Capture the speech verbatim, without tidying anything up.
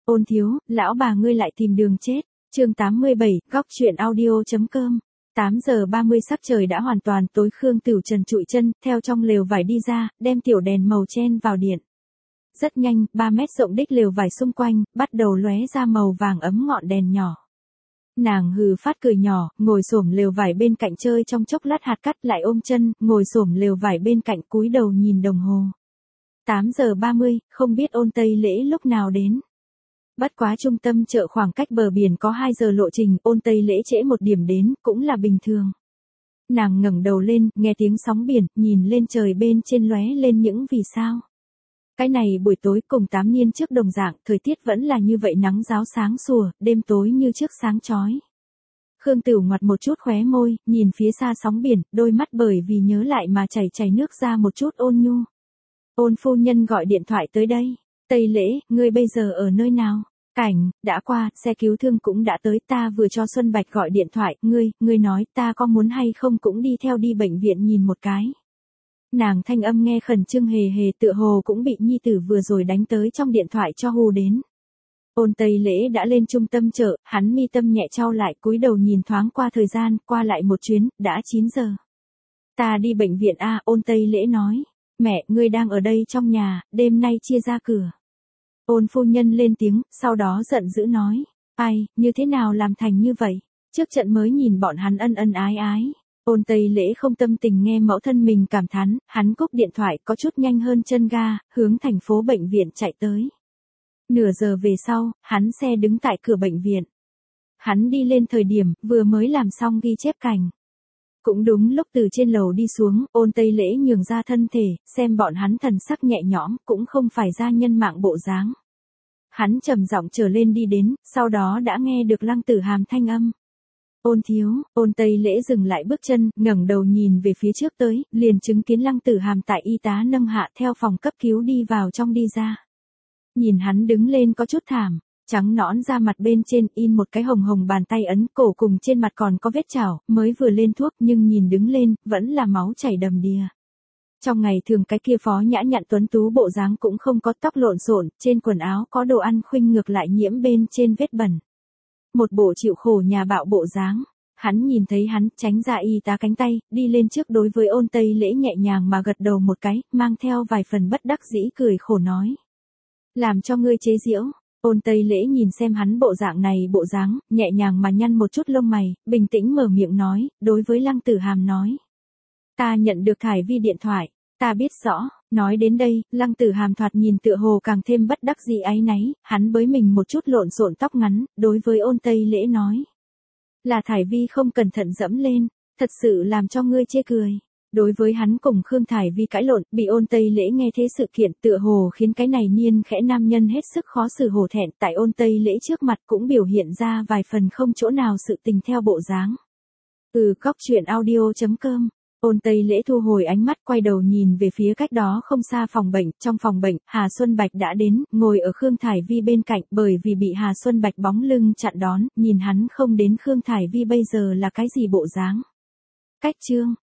Ôn thiếu, lão bà ngươi lại tìm đường chết. Chương tám mươi bảy, góc truyện audio.com. tám giờ ba mươi sắc trời đã hoàn toàn tối, Khương Tửu Trần trụi chân, theo trong lều vải đi ra, đem tiểu đèn màu chen vào điện. Rất nhanh, ba mét rộng đích lều vải xung quanh, bắt đầu lóe ra màu vàng ấm ngọn đèn nhỏ. Nàng hừ phát cười nhỏ, ngồi xổm lều vải bên cạnh chơi trong chốc lát hạt cắt lại ôm chân, ngồi xổm lều vải bên cạnh cúi đầu nhìn đồng hồ. tám giờ ba mươi, không biết Ôn Tây Lễ lúc nào đến. Bất quá trung tâm chợ khoảng cách bờ biển có hai giờ lộ trình, Ôn Tây Lễ trễ một điểm đến, cũng là bình thường. Nàng ngẩng đầu lên, nghe tiếng sóng biển, nhìn lên trời bên trên lóe lên những vì sao. Cái này buổi tối cùng tám niên trước đồng dạng, thời tiết vẫn là như vậy, nắng ráo sáng sủa, đêm tối như trước sáng chói. Khương Tửu ngoặt một chút khóe môi, nhìn phía xa sóng biển, đôi mắt bởi vì nhớ lại mà chảy chảy nước ra một chút ôn nhu. Ôn phu nhân gọi điện thoại tới đây. Tây Lễ, ngươi bây giờ ở nơi nào? Cảnh, đã qua, xe cứu thương cũng đã tới, ta vừa cho Xuân Bạch gọi điện thoại, ngươi, ngươi nói ta có muốn hay không cũng đi theo đi bệnh viện nhìn một cái. Nàng thanh âm nghe khẩn trương hề hề, tựa hồ cũng bị nhi tử vừa rồi đánh tới trong điện thoại cho hù đến. Ôn Tây Lễ đã lên trung tâm chợ, hắn mi tâm nhẹ chau lại, cúi đầu nhìn thoáng qua thời gian, qua lại một chuyến, đã chín giờ. Ta đi bệnh viện a, Ôn Tây Lễ nói. Mẹ, ngươi đang ở đây trong nhà, đêm nay chia ra cửa. Ôn phu nhân lên tiếng, sau đó giận dữ nói. Ai, như thế nào làm thành như vậy? Trước trận mới nhìn bọn hắn ân ân ái ái. Ôn Tây Lễ không tâm tình nghe mẫu thân mình cảm thán, hắn cúp điện thoại có chút nhanh hơn chân ga, hướng thành phố bệnh viện chạy tới. Nửa giờ về sau, hắn xe đứng tại cửa bệnh viện. Hắn đi lên thời điểm, vừa mới làm xong ghi chép cảnh. Cũng đúng lúc từ trên lầu đi xuống, Ôn Tây Lễ nhường ra thân thể, xem bọn hắn thần sắc nhẹ nhõm, cũng không phải ra nhân mạng bộ dáng. Hắn trầm giọng trở lên đi đến, sau đó đã nghe được Lăng Tử Hàm thanh âm. Ôn thiếu, Ôn Tây Lễ dừng lại bước chân, ngẩng đầu nhìn về phía trước tới, liền chứng kiến Lăng Tử Hàm tại y tá nâng hạ theo phòng cấp cứu đi vào trong đi ra. Nhìn hắn đứng lên có chút thảm. Trắng nõn da mặt bên trên in một cái hồng hồng bàn tay ấn, cổ cùng trên mặt còn có vết chảo, mới vừa lên thuốc nhưng nhìn đứng lên, vẫn là máu chảy đầm đìa. Trong ngày thường cái kia phó nhã nhặn tuấn tú bộ dáng cũng không có, tóc lộn xộn, trên quần áo có đồ ăn khuynh ngược lại nhiễm bên trên vết bẩn. Một bộ chịu khổ nhà bạo bộ dáng. Hắn nhìn thấy hắn, tránh ra y tá cánh tay, đi lên trước đối với Ôn Tây Lễ nhẹ nhàng mà gật đầu một cái, mang theo vài phần bất đắc dĩ cười khổ nói. Làm cho ngươi chế giễu. Ôn Tây Lễ nhìn xem hắn bộ dạng này bộ dáng, nhẹ nhàng mà nhăn một chút lông mày, bình tĩnh mở miệng nói, đối với Lăng Tử Hàm nói. Ta nhận được Thải Vi điện thoại, ta biết rõ, nói đến đây, Lăng Tử Hàm thoạt nhìn tựa hồ càng thêm bất đắc dĩ áy náy, hắn bới mình một chút lộn xộn tóc ngắn, đối với Ôn Tây Lễ nói. Là Thải Vi không cẩn thận dẫm lên, thật sự làm cho ngươi chê cười. Đối với hắn cùng Khương Thải Vi cãi lộn, bị Ôn Tây Lễ nghe thế sự kiện tựa hồ khiến cái này niên khẽ nam nhân hết sức khó xử hổ thẹn, tại Ôn Tây Lễ trước mặt cũng biểu hiện ra vài phần không chỗ nào sự tình theo bộ dáng. Ừ, góc truyện audio.com. Ôn Tây Lễ thu hồi ánh mắt, quay đầu nhìn về phía cách đó không xa phòng bệnh, trong phòng bệnh, Hà Xuân Bạch đã đến, ngồi ở Khương Thải Vi bên cạnh, bởi vì bị Hà Xuân Bạch bóng lưng chặn đón, nhìn hắn không đến Khương Thải Vi bây giờ là cái gì bộ dáng. Cách chương